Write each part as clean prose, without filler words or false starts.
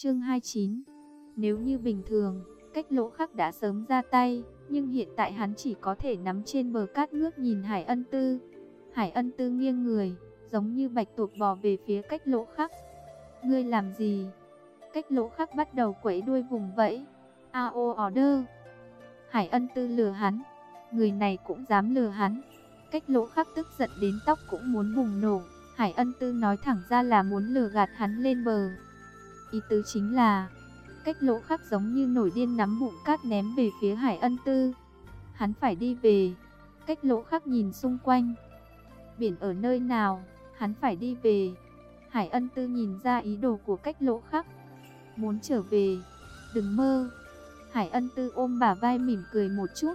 Chương 29. Nếu như bình thường, Cách Lỗ Khắc đã sớm ra tay, nhưng hiện tại hắn chỉ có thể nắm trên bờ cát ngước nhìn Hải Ân Tư. Hải Ân Tư nghiêng người, giống như bạch tuộc bò về phía Cách Lỗ Khắc. Ngươi làm gì? Cách Lỗ Khắc bắt đầu quẫy đuôi vùng vẫy. AO order. Hải Ân Tư lừa hắn, người này cũng dám lừa hắn. Cách Lỗ Khắc tức giận đến tóc cũng muốn bùng nổ. Hải Ân Tư nói thẳng ra là muốn lừa gạt hắn lên bờ. Ý tứ chính là, Cách Lỗ Khắc giống như nổi điên nắm bụng cát ném về phía Hải Ân Tư. Hắn phải đi về. Cách Lỗ Khắc nhìn xung quanh. Biển ở nơi nào, hắn phải đi về. Hải Ân Tư nhìn ra ý đồ của Cách Lỗ Khắc. Muốn trở về, đừng mơ. Hải Ân Tư ôm bả vai mỉm cười một chút.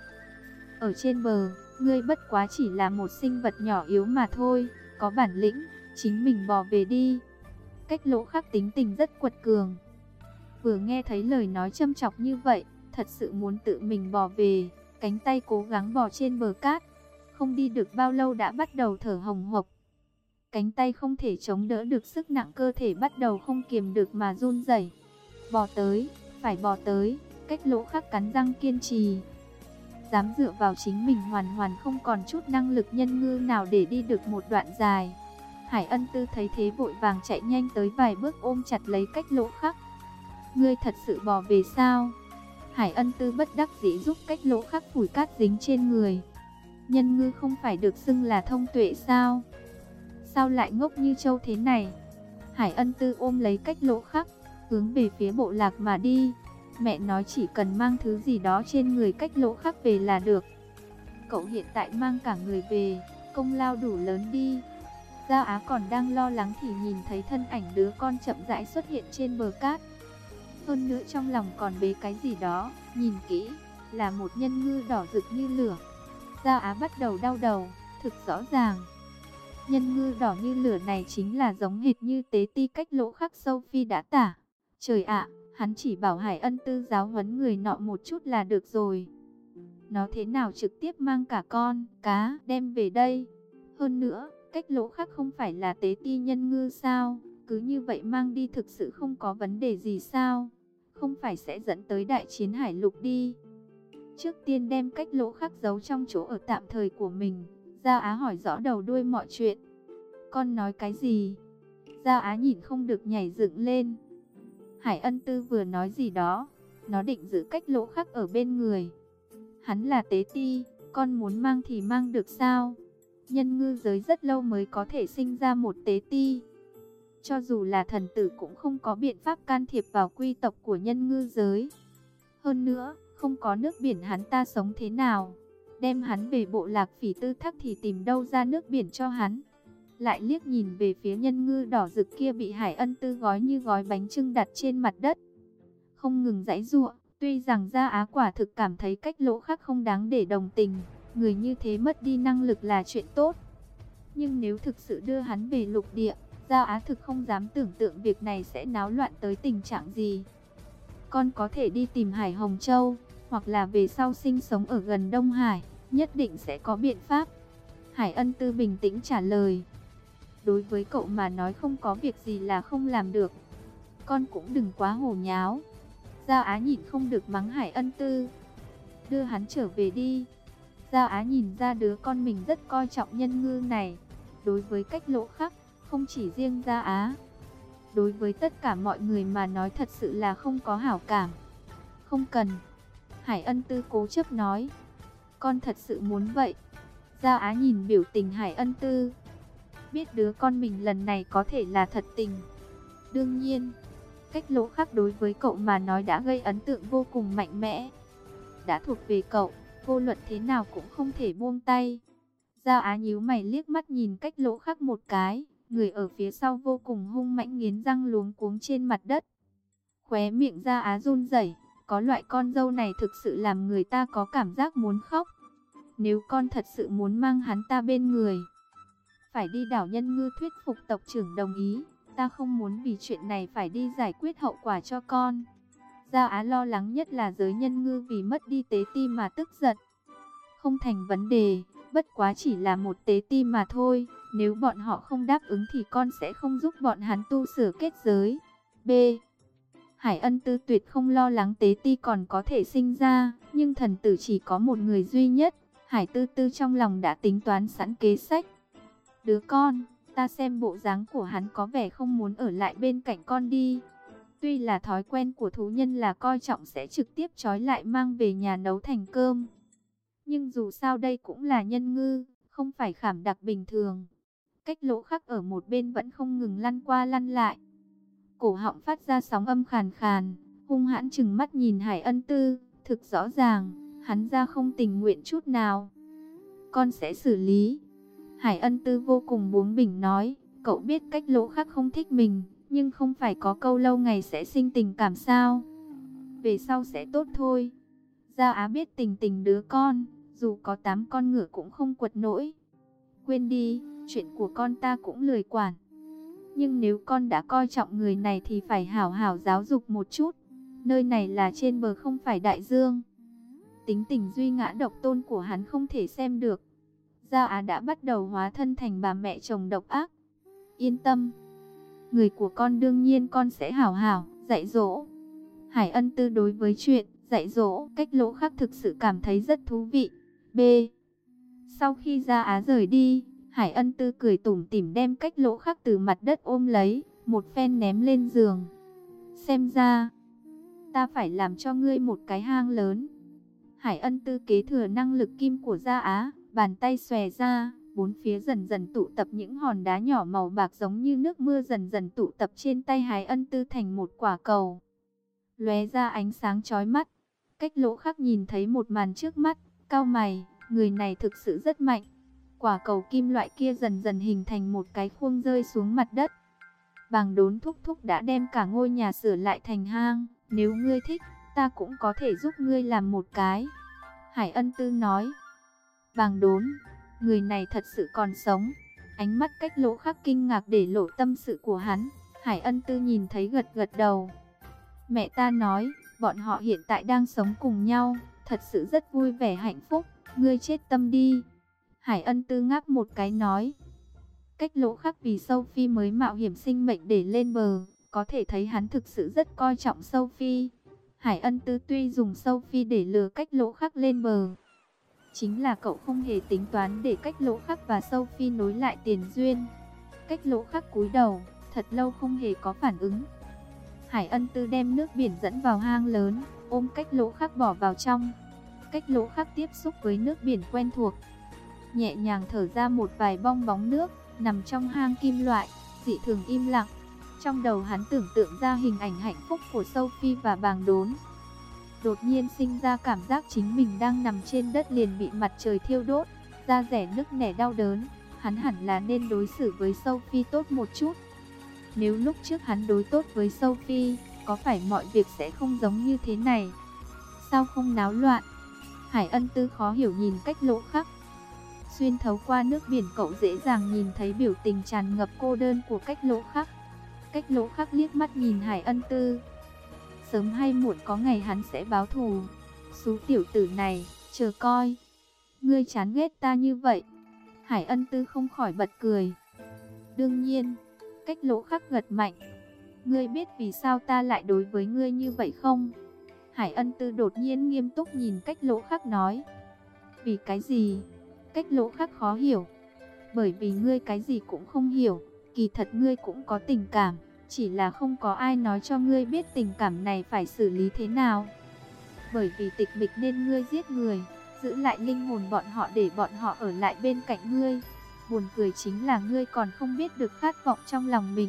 Ở trên bờ, ngươi bất quá chỉ là một sinh vật nhỏ yếu mà thôi, có bản lĩnh, chính mình bò về đi. Cách Lỗ Khắc tính tình rất quật cường. Vừa nghe thấy lời nói châm chọc như vậy, thật sự muốn tự mình bò về, cánh tay cố gắng bò trên bờ cát. Không đi được bao lâu đã bắt đầu thở hồng hộc. Cánh tay không thể chống đỡ được sức nặng, cơ thể bắt đầu không kiềm được mà run rẩy. Bò tới, phải bò tới. Cách Lỗ Khắc cắn răng kiên trì. Dám dựa vào chính mình hoàn hoàn không còn chút năng lực nhân ngư nào để đi được một đoạn dài. Hải Ân Tư thấy thế vội vàng chạy nhanh tới vài bước ôm chặt lấy Cách Lỗ Khắc. Ngươi thật sự bò về sao? Hải Ân Tư bất đắc dĩ giúp Cách Lỗ Khắc phủi cát dính trên người. Nhân ngư không phải được xưng là thông tuệ sao? Sao lại ngốc như trâu thế này? Hải Ân Tư ôm lấy Cách Lỗ Khắc, hướng về phía bộ lạc mà đi. Mẹ nói chỉ cần mang thứ gì đó trên người Cách Lỗ Khắc về là được. Cậu hiện tại mang cả người về, công lao đủ lớn đi. Gia Á còn đang lo lắng thì nhìn thấy thân ảnh đứa con chậm rãi xuất hiện trên bờ cát. Hơn nữa trong lòng còn bế cái gì đó, nhìn kỹ, là một nhân ngư đỏ rực như lửa. Gia Á bắt đầu đau đầu, thực rõ ràng. Nhân ngư đỏ như lửa này chính là giống hệt như tế ti Cách Lỗ Khắc Sophie đã tả. Trời ạ, hắn chỉ bảo Hải Ân Tư giáo huấn người nọ một chút là được rồi. Nó thế nào trực tiếp mang cả con cá đem về đây? Hơn nữa, Cách Lỗ Khắc không phải là tế ti nhân ngư sao? Cứ như vậy mang đi thực sự không có vấn đề gì sao? Không phải sẽ dẫn tới đại chiến hải lục đi. Trước tiên đem Cách Lỗ Khắc giấu trong chỗ ở tạm thời của mình. Gia Á hỏi rõ đầu đuôi mọi chuyện. Con nói cái gì? Gia Á nhìn không được nhảy dựng lên. Hải Ân Tư vừa nói gì đó, nó định giữ Cách Lỗ Khắc ở bên người. Hắn là tế ti, con muốn mang thì mang được sao? Nhân ngư giới rất lâu mới có thể sinh ra một tế ti. Cho dù là thần tử cũng không có biện pháp can thiệp vào quy tộc của nhân ngư giới. Hơn nữa, không có nước biển hắn ta sống thế nào? Đem hắn về bộ lạc Phỉ Tư Thác thì tìm đâu ra nước biển cho hắn? Lại liếc nhìn về phía nhân ngư đỏ rực kia bị Hải Ân Tư gói như gói bánh chưng đặt trên mặt đất. Không ngừng giãy giụa, tuy rằng Gia Á quả thực cảm thấy Cách Lỗ Khắc không đáng để đồng tình, người như thế mất đi năng lực là chuyện tốt. Nhưng nếu thực sự đưa hắn về lục địa, Gia Á thực không dám tưởng tượng việc này sẽ náo loạn tới tình trạng gì. Con có thể đi tìm Hải Hồng Châu, hoặc là về sau sinh sống ở gần Đông Hải, nhất định sẽ có biện pháp. Hải Ân Tư bình tĩnh trả lời. Đối với cậu mà nói không có việc gì là không làm được. Con cũng đừng quá hồ nháo. Gia Á nhìn không được mắng Hải Ân Tư. Đưa hắn trở về đi. Gia Á nhìn ra đứa con mình rất coi trọng nhân ngư này. Đối với Cách Lỗ Khắc, không chỉ riêng Gia Á, đối với tất cả mọi người mà nói thật sự là không có hảo cảm. Không cần. Hải Ân Tư cố chấp nói. Con thật sự muốn vậy. Gia Á nhìn biểu tình Hải Ân Tư, biết đứa con mình lần này có thể là thật tình. Đương nhiên, Cách Lỗ Khắc đối với cậu mà nói đã gây ấn tượng vô cùng mạnh mẽ. Đã thuộc về cậu, vô luận thế nào cũng không thể buông tay. Gia Á nhíu mày liếc mắt nhìn Cách Lỗ Khắc một cái, người ở phía sau vô cùng hung mãnh nghiến răng luống cuống trên mặt đất. Khóe miệng Gia Á run rẩy, có loại con dâu này thực sự làm người ta có cảm giác muốn khóc. Nếu con thật sự muốn mang hắn ta bên người, phải đi đảo Nhân Ngư thuyết phục tộc trưởng đồng ý. Ta không muốn vì chuyện này phải đi giải quyết hậu quả cho con. Gia Á lo lắng nhất là giới Nhân Ngư vì mất đi tế ti mà tức giận. Không thành vấn đề, bất quá chỉ là một tế ti mà thôi. Nếu bọn họ không đáp ứng thì con sẽ không giúp bọn hắn tu sửa kết giới. B. Hải Ân Tư tuyệt không lo lắng Tế Ti còn có thể sinh ra, nhưng thần tử chỉ có một người duy nhất. Hải Tư Tư trong lòng đã tính toán sẵn kế sách. Đứa con, ta xem bộ dáng của hắn có vẻ không muốn ở lại bên cạnh con đi. Tuy là thói quen của thú nhân là coi trọng sẽ trực tiếp trói lại mang về nhà nấu thành cơm. Nhưng dù sao đây cũng là nhân ngư, không phải khảm đặc bình thường. Cách Lỗ Khắc ở một bên vẫn không ngừng lăn qua lăn lại. Cổ họng phát ra sóng âm khàn khàn, hung hãn trừng mắt nhìn Hải Ân Tư, thực rõ ràng, hắn ra không tình nguyện chút nào. Con sẽ xử lý. Hải Ân Tư vô cùng bướng bỉnh nói, cậu biết Cách Lỗ Khắc không thích mình, nhưng không phải có câu lâu ngày sẽ sinh tình cảm sao? Về sau sẽ tốt thôi. Gia Á biết tình tình đứa con, dù có 8 con ngựa cũng không quật nổi. Quên đi, chuyện của con ta cũng lười quản. Nhưng nếu con đã coi trọng người này thì phải hảo hảo giáo dục một chút. Nơi này là trên bờ không phải đại dương. Tính tình duy ngã độc tôn của hắn không thể xem được. Gia Á đã bắt đầu hóa thân thành bà mẹ chồng độc ác. Yên tâm, người của con đương nhiên con sẽ hảo hảo dạy dỗ. Hải Ân Tư đối với chuyện dạy dỗ Cách Lỗ Khắc thực sự cảm thấy rất thú vị. B. Sau khi Gia Á rời đi, Hải Ân Tư cười tủm tỉm đem Cách Lỗ Khắc từ mặt đất ôm lấy, một phen ném lên giường. Xem ra, ta phải làm cho ngươi một cái hang lớn. Hải Ân Tư kế thừa năng lực kim của Gia Á, bàn tay xòe ra, bốn phía dần dần tụ tập những hòn đá nhỏ màu bạc giống như nước mưa dần dần tụ tập trên tay Hải Ân Tư thành một quả cầu. Lóe ra ánh sáng chói mắt. Cách Lỗ Khắc nhìn thấy một màn trước mắt, cau mày, người này thực sự rất mạnh. Quả cầu kim loại kia dần dần hình thành một cái khuôn rơi xuống mặt đất. Bàng Đốn thúc thúc đã đem cả ngôi nhà sửa lại thành hang, nếu ngươi thích, ta cũng có thể giúp ngươi làm một cái. Hải Ân Tư nói. Bàng Đốn, người này thật sự còn sống. Ánh mắt Cách Lỗ Khắc kinh ngạc để lộ tâm sự của hắn. Hải Ân Tư nhìn thấy gật gật đầu. Mẹ ta nói, bọn họ hiện tại đang sống cùng nhau, thật sự rất vui vẻ hạnh phúc, ngươi chết tâm đi. Hải Ân Tư ngáp một cái nói. Cách Lỗ Khắc vì Sophie mới mạo hiểm sinh mệnh để lên bờ, có thể thấy hắn thực sự rất coi trọng Sophie. Hải Ân Tư tuy dùng Sophie để lừa Cách Lỗ Khắc lên bờ, chính là cậu không hề tính toán để Cách Lỗ Khắc và Sophie nối lại tiền duyên. Cách Lỗ Khắc cúi đầu, thật lâu không hề có phản ứng. Hải Ân Tư đem nước biển dẫn vào hang lớn, ôm Cách Lỗ Khắc bỏ vào trong. Cách Lỗ Khắc tiếp xúc với nước biển quen thuộc, nhẹ nhàng thở ra một vài bong bóng nước, nằm trong hang kim loại, dị thường im lặng. Trong đầu hắn tưởng tượng ra hình ảnh hạnh phúc của Sophie và Bàng Đốn. Đột nhiên sinh ra cảm giác chính mình đang nằm trên đất liền bị mặt trời thiêu đốt, da rẻ nứt nẻ đau đớn. Hắn hẳn là nên đối xử với Sophie tốt một chút. Nếu lúc trước hắn đối tốt với Sophie, có phải mọi việc sẽ không giống như thế này? Sao không náo loạn? Hải Ân Tư khó hiểu nhìn Cách Lỗ Khắc. Xuyên thấu qua nước biển cậu dễ dàng nhìn thấy biểu tình tràn ngập cô đơn của Cách Lỗ Khắc. Cách Lỗ Khắc liếc mắt nhìn Hải Ân Tư. Sớm hay muộn có ngày hắn sẽ báo thù. Xú tiểu tử này, chờ coi. Ngươi chán ghét ta như vậy. Hải Ân Tư không khỏi bật cười. Đương nhiên. Cách Lỗ Khắc gật mạnh. Ngươi biết vì sao ta lại đối với ngươi như vậy không? Hải Ân Tư đột nhiên nghiêm túc nhìn Cách Lỗ Khắc nói. Vì cái gì? Cách Lỗ Khắc khó hiểu. Bởi vì ngươi cái gì cũng không hiểu. Kỳ thật ngươi cũng có tình cảm, chỉ là không có ai nói cho ngươi biết tình cảm này phải xử lý thế nào. Bởi vì tịch mịch nên ngươi giết người, giữ lại linh hồn bọn họ để bọn họ ở lại bên cạnh ngươi. Buồn cười chính là ngươi còn không biết được khát vọng trong lòng mình.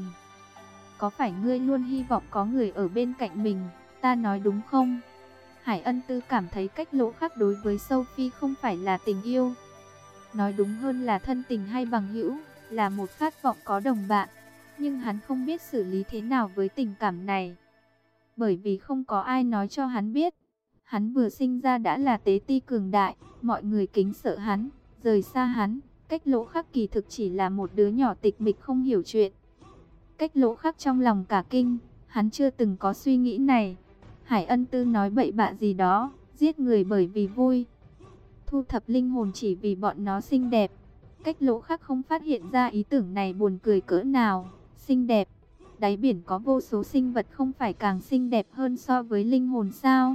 Có phải ngươi luôn hy vọng có người ở bên cạnh mình, ta nói đúng không? Hải Ân Tư cảm thấy Cách Lỗ Khắc đối với Sophie không phải là tình yêu. Nói đúng hơn là thân tình hay bằng hữu, là một khát vọng có đồng bạn. Nhưng hắn không biết xử lý thế nào với tình cảm này. Bởi vì không có ai nói cho hắn biết. Hắn vừa sinh ra đã là tế ti cường đại, mọi người kính sợ hắn, rời xa hắn. Cách Lỗ Khắc kỳ thực chỉ là một đứa nhỏ tịch mịch không hiểu chuyện. Cách Lỗ Khắc trong lòng cả kinh, hắn chưa từng có suy nghĩ này. Hải Ân Tư nói bậy bạ gì đó, giết người bởi vì vui, thu thập linh hồn chỉ vì bọn nó xinh đẹp. Cách Lỗ Khắc không phát hiện ra ý tưởng này buồn cười cỡ nào. Xinh đẹp, Đáy biển có vô số sinh vật không phải càng xinh đẹp hơn so với linh hồn sao?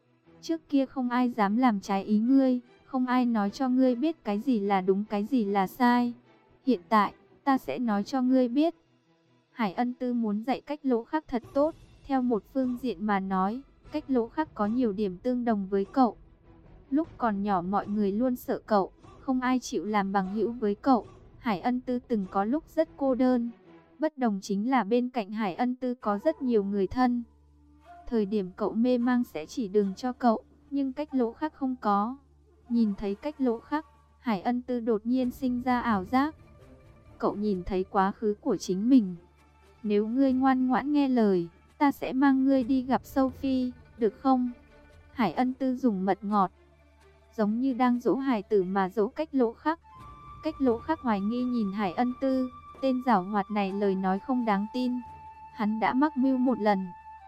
Trước kia không ai dám làm trái ý ngươi, không ai nói cho ngươi biết cái gì là đúng cái gì là sai. Hiện tại, ta sẽ nói cho ngươi biết. Hải Ân Tư muốn dạy Cách Lỗ Khắc thật tốt. Theo một phương diện mà nói, Cách Lỗ Khắc có nhiều điểm tương đồng với cậu. Lúc còn nhỏ mọi người luôn sợ cậu, không ai chịu làm bằng hữu với cậu. Hải Ân Tư từng có lúc rất cô đơn. Bất đồng chính là bên cạnh Hải Ân Tư có rất nhiều người thân. Thời điểm cậu mê mang sẽ chỉ đường cho cậu, nhưng Cách Lỗ Khắc không có. Nhìn thấy Cách Lỗ Khắc, Hải Ân Tư đột nhiên sinh ra ảo giác. Cậu nhìn thấy quá khứ của chính mình. Nếu ngươi ngoan ngoãn nghe lời, ta sẽ mang ngươi đi gặp Sophie, được không? Hải Ân Tư dùng mật ngọt, giống như đang dỗ hài tử mà dỗ Cách Lỗ Khắc. Cách Lỗ Khắc hoài nghi nhìn Hải Ân Tư, tên giảo hoạt này lời nói không đáng tin. Hắn đã mắc mưu một lần,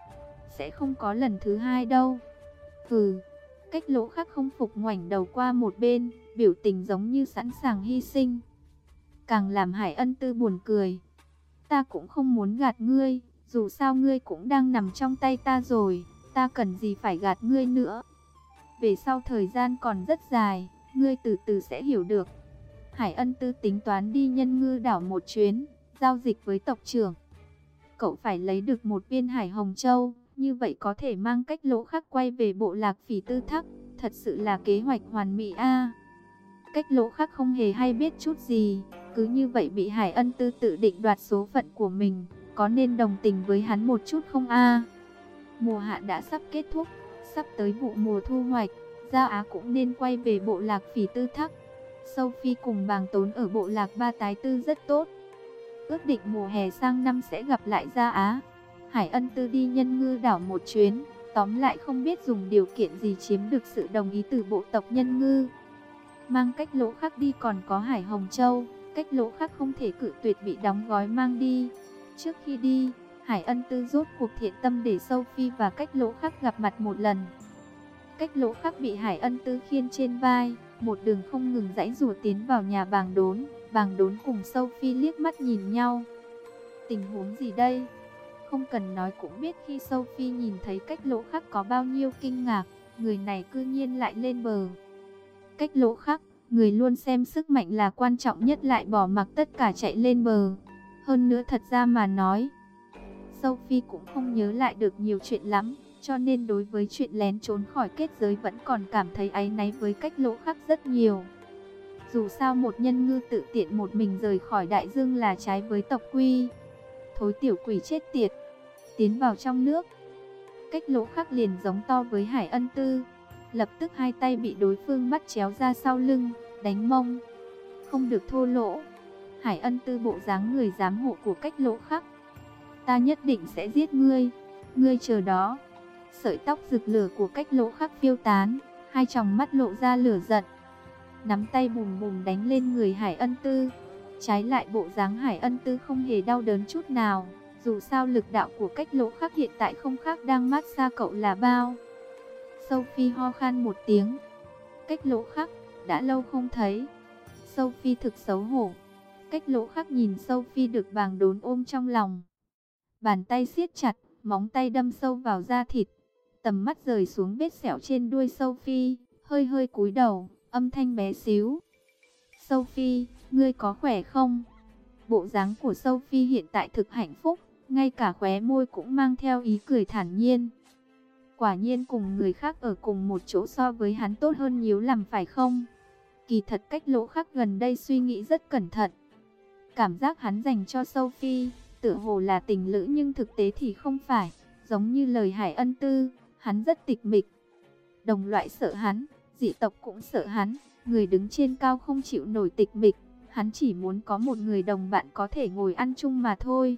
sẽ không có lần thứ hai đâu. Hừ. Cách Lỗ Khắc không phục ngoảnh đầu qua một bên, biểu tình giống như sẵn sàng hy sinh. Càng làm Hải Ân Tư buồn cười. Ta cũng không muốn gạt ngươi, dù sao ngươi cũng đang nằm trong tay ta rồi, ta cần gì phải gạt ngươi nữa. Về sau thời gian còn rất dài, ngươi từ từ sẽ hiểu được. Hải Ân Tư tính toán đi Nhân Ngư đảo một chuyến, giao dịch với tộc trưởng. Cậu phải lấy được một viên Hải Hồng Châu, như vậy có thể mang Cách Lỗ Khắc quay về bộ lạc Phỉ Tư Thắc. Thật sự là kế hoạch hoàn mỹ a. Cách Lỗ Khắc không hề hay biết chút gì, cứ như vậy bị Hải Ân Tư tự định đoạt số phận của mình, có nên đồng tình với hắn một chút không a? Mùa hạ đã sắp kết thúc, sắp tới vụ mùa thu hoạch, Gia Á cũng nên quay về bộ lạc Phỉ Tư Thắc. Sophie cùng Bàng Tốn ở bộ lạc Ba Tái Tư rất tốt. Ước định mùa hè sang năm sẽ gặp lại Gia Á. Hải Ân Tư đi Nhân Ngư đảo một chuyến, tóm lại không biết dùng điều kiện gì chiếm được sự đồng ý từ bộ tộc Nhân Ngư. Mang Cách Lỗ Khắc đi còn có Hải Hồng Châu, Cách Lỗ Khắc không thể cự tuyệt bị đóng gói mang đi. Trước khi đi, Hải Ân Tư rốt cuộc thiện tâm để Sophie và Cách Lỗ Khắc gặp mặt một lần. Cách Lỗ Khắc bị Hải Ân Tư khiêng trên vai, một đường không ngừng giãy giụa tiến vào nhà Bàng Đốn. Bàng Đốn cùng Sophie liếc mắt nhìn nhau. Tình huống gì đây? Không cần nói cũng biết khi Sophie nhìn thấy Cách Lỗ Khắc có bao nhiêu kinh ngạc, người này cư nhiên lại lên bờ. Cách Lỗ Khắc, người luôn xem sức mạnh là quan trọng nhất lại bỏ mặc tất cả chạy lên bờ. Hơn nữa thật ra mà nói, Sophie cũng không nhớ lại được nhiều chuyện lắm, cho nên đối với chuyện lén trốn khỏi kết giới vẫn còn cảm thấy áy náy với Cách Lỗ Khắc rất nhiều. Dù sao một nhân ngư tự tiện một mình rời khỏi đại dương là trái với tộc quy. Thối tiểu quỷ chết tiệt, tiến vào trong nước. Cách Lỗ Khắc liền giống to với Hải Ân Tư. Lập tức hai tay bị đối phương bắt chéo ra sau lưng, đánh mông. Không được thô lỗ. Hải Ân Tư bộ dáng người giám hộ của Cách Lỗ Khắc. Ta nhất định sẽ giết ngươi. Ngươi chờ đó. Sợi tóc rực lửa của Cách Lỗ Khắc phiêu tán, hai tròng mắt lộ ra lửa giận. Nắm tay bùm bùm đánh lên người Hải Ân Tư. Trái lại bộ dáng Hải Ân Tư không hề đau đớn chút nào. Dù sao lực đạo của Cách Lỗ Khắc hiện tại không khác đang mát xa cậu là bao. Sophie ho khan một tiếng. Cách Lỗ Khắc, đã lâu không thấy. Sophie thực xấu hổ. Cách Lỗ Khắc nhìn Sophie được Bàng Đốn ôm trong lòng. Bàn tay siết chặt, móng tay đâm sâu vào da thịt. Tầm mắt rời xuống vết sẹo trên đuôi Sophie, hơi hơi cúi đầu, âm thanh bé xíu. Sophie, ngươi có khỏe không? Bộ dáng của Sophie hiện tại thực hạnh phúc, ngay cả khóe môi cũng mang theo ý cười thản nhiên. Quả nhiên cùng người khác ở cùng một chỗ so với hắn tốt hơn nhiều lắm phải không? Kỳ thật Cách Lỗ Khắc gần đây suy nghĩ rất cẩn thận. Cảm giác hắn dành cho Sophie, tựa hồ là tình lữ nhưng thực tế thì không phải. Giống như lời Hải Ân Tư, hắn rất tịch mịch. Đồng loại sợ hắn, dị tộc cũng sợ hắn. Người đứng trên cao không chịu nổi tịch mịch. Hắn chỉ muốn có một người đồng bạn có thể ngồi ăn chung mà thôi.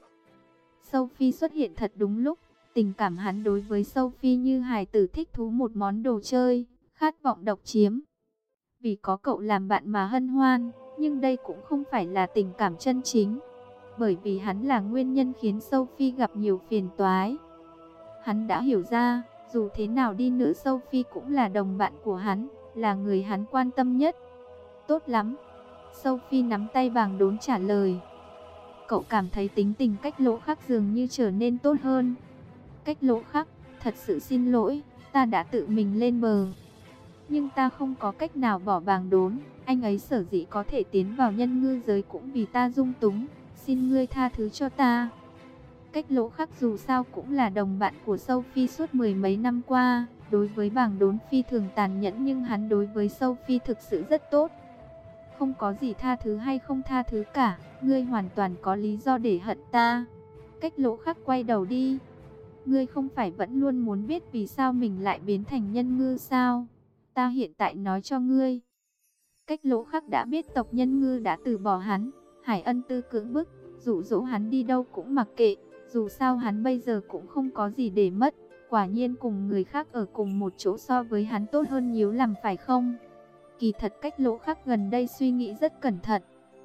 Sophie xuất hiện thật đúng lúc. Tình cảm hắn đối với Sophie như hài tử thích thú một món đồ chơi, khát vọng độc chiếm. Vì có cậu làm bạn mà hân hoan, nhưng đây cũng không phải là tình cảm chân chính. Bởi vì hắn là nguyên nhân khiến Sophie gặp nhiều phiền toái. Hắn đã hiểu ra, dù thế nào đi nữa Sophie cũng là đồng bạn của hắn, là người hắn quan tâm nhất. Tốt lắm. Sophie nắm tay Bàng Đốn trả lời. cậu cảm thấy tính tình Cách Lỗ Khắc dường như trở nên tốt hơn. Cách Lỗ Khắc, thật sự xin lỗi, ta đã tự mình lên bờ. Nhưng ta không có cách nào bỏ Bàng Đốn, anh ấy sở dĩ có thể tiến vào nhân ngư giới cũng vì ta dung túng, xin ngươi tha thứ cho ta. Cách Lỗ Khắc dù sao cũng là đồng bạn của Sophie suốt mười mấy năm qua, đối với Bàng Đốn phi thường tàn nhẫn nhưng hắn đối với Sophie thực sự rất tốt. Không có gì tha thứ hay không tha thứ cả, ngươi hoàn toàn có lý do để hận ta. Cách Lỗ Khắc quay đầu đi. Ngươi không phải vẫn luôn muốn biết vì sao mình lại biến thành nhân ngư sao? Ta hiện tại nói cho ngươi. Cách Lỗ Khắc đã biết tộc nhân ngư đã từ bỏ hắn. Hải Ân Tư cưỡng bức, dụ dỗ hắn đi đâu cũng mặc kệ. Dù sao hắn bây giờ cũng không có gì để mất. Quả nhiên cùng người khác ở cùng một chỗ so với hắn tốt hơn nhiều lắm phải không? Kỳ thật Cách Lỗ Khắc gần đây suy nghĩ rất cẩn thận.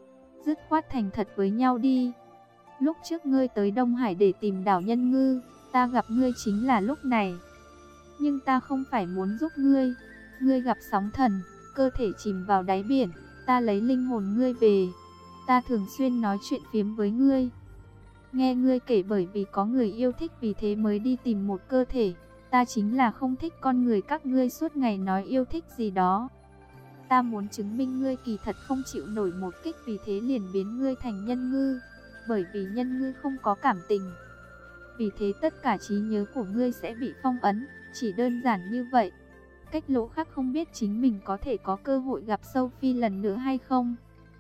Dứt khoát thành thật với nhau đi. Lúc trước ngươi tới Đông Hải để tìm đảo nhân ngư, ta gặp ngươi chính là lúc này. Nhưng ta không phải muốn giúp ngươi. Ngươi gặp sóng thần, cơ thể chìm vào đáy biển, ta lấy linh hồn ngươi về. Ta thường xuyên nói chuyện phiếm với ngươi. Nghe ngươi kể bởi vì có người yêu thích vì thế mới đi tìm một cơ thể. Ta chính là không thích con người các ngươi suốt ngày nói yêu thích gì đó. Ta muốn chứng minh ngươi kỳ thật không chịu nổi một kích vì thế liền biến ngươi thành nhân ngư. Bởi vì nhân ngư không có cảm tình. Vì thế tất cả trí nhớ của ngươi sẽ bị phong ấn, chỉ đơn giản như vậy. Cách Lỗ Khắc không biết chính mình có thể có cơ hội gặp Sophie lần nữa hay không.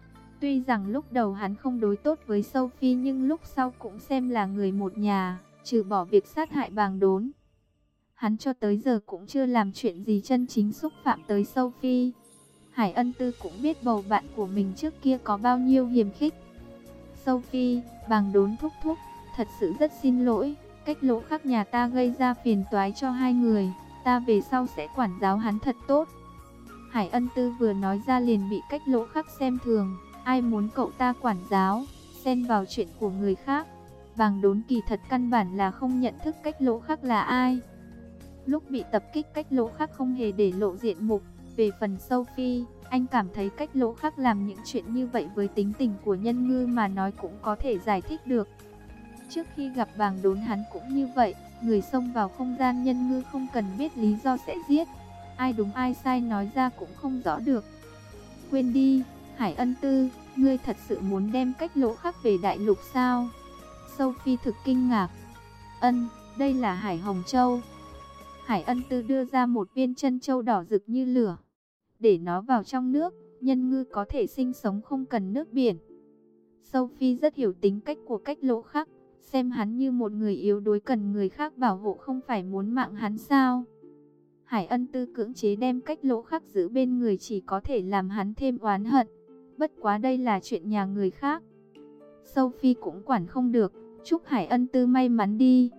Tuy rằng lúc đầu hắn không đối tốt với Sophie nhưng lúc sau cũng xem là người một nhà, trừ bỏ việc sát hại Bàng Đốn. Hắn cho tới giờ cũng chưa làm chuyện gì chân chính xúc phạm tới Sophie. Hải Ân Tư cũng biết bầu bạn của mình trước kia có bao nhiêu hiềm khích. Sophie, Bàng Đốn thúc thúc, thật sự rất xin lỗi, Cách Lỗ Khắc nhà ta gây ra phiền toái cho hai người, ta về sau sẽ quản giáo hắn thật tốt. Hải Ân Tư vừa nói ra liền bị Cách Lỗ Khắc xem thường, ai muốn cậu ta quản giáo, xen vào chuyện của người khác. Bàng Đốn kỳ thật căn bản là không nhận thức Cách Lỗ Khắc là ai. Lúc bị tập kích Cách Lỗ Khắc không hề để lộ diện mục. Về phần Sophie, anh cảm thấy Cách Lỗ Khắc làm những chuyện như vậy với tính tình của nhân ngư mà nói cũng có thể giải thích được. Trước khi gặp Bàng Đốn hắn cũng như vậy, người xông vào không gian nhân ngư không cần biết lý do sẽ giết. Ai đúng ai sai nói ra cũng không rõ được. Quên đi, Hải Ân Tư, ngươi thật sự muốn đem Cách Lỗ Khắc về đại lục sao? Sophie thực kinh ngạc. Đây là Hải Hồng Châu. Hải Ân Tư đưa ra một viên chân châu đỏ rực như lửa. Để nó vào trong nước, nhân ngư có thể sinh sống không cần nước biển. Sophie rất hiểu tính cách của Cách Lỗ Khắc, xem hắn như một người yếu đuối cần người khác bảo hộ không phải muốn mạng hắn sao. Hải Ân Tư cưỡng chế đem Cách Lỗ Khắc giữ bên người chỉ có thể làm hắn thêm oán hận. Bất quá đây là chuyện nhà người khác. Sophie cũng quản không được, chúc Hải Ân Tư may mắn đi.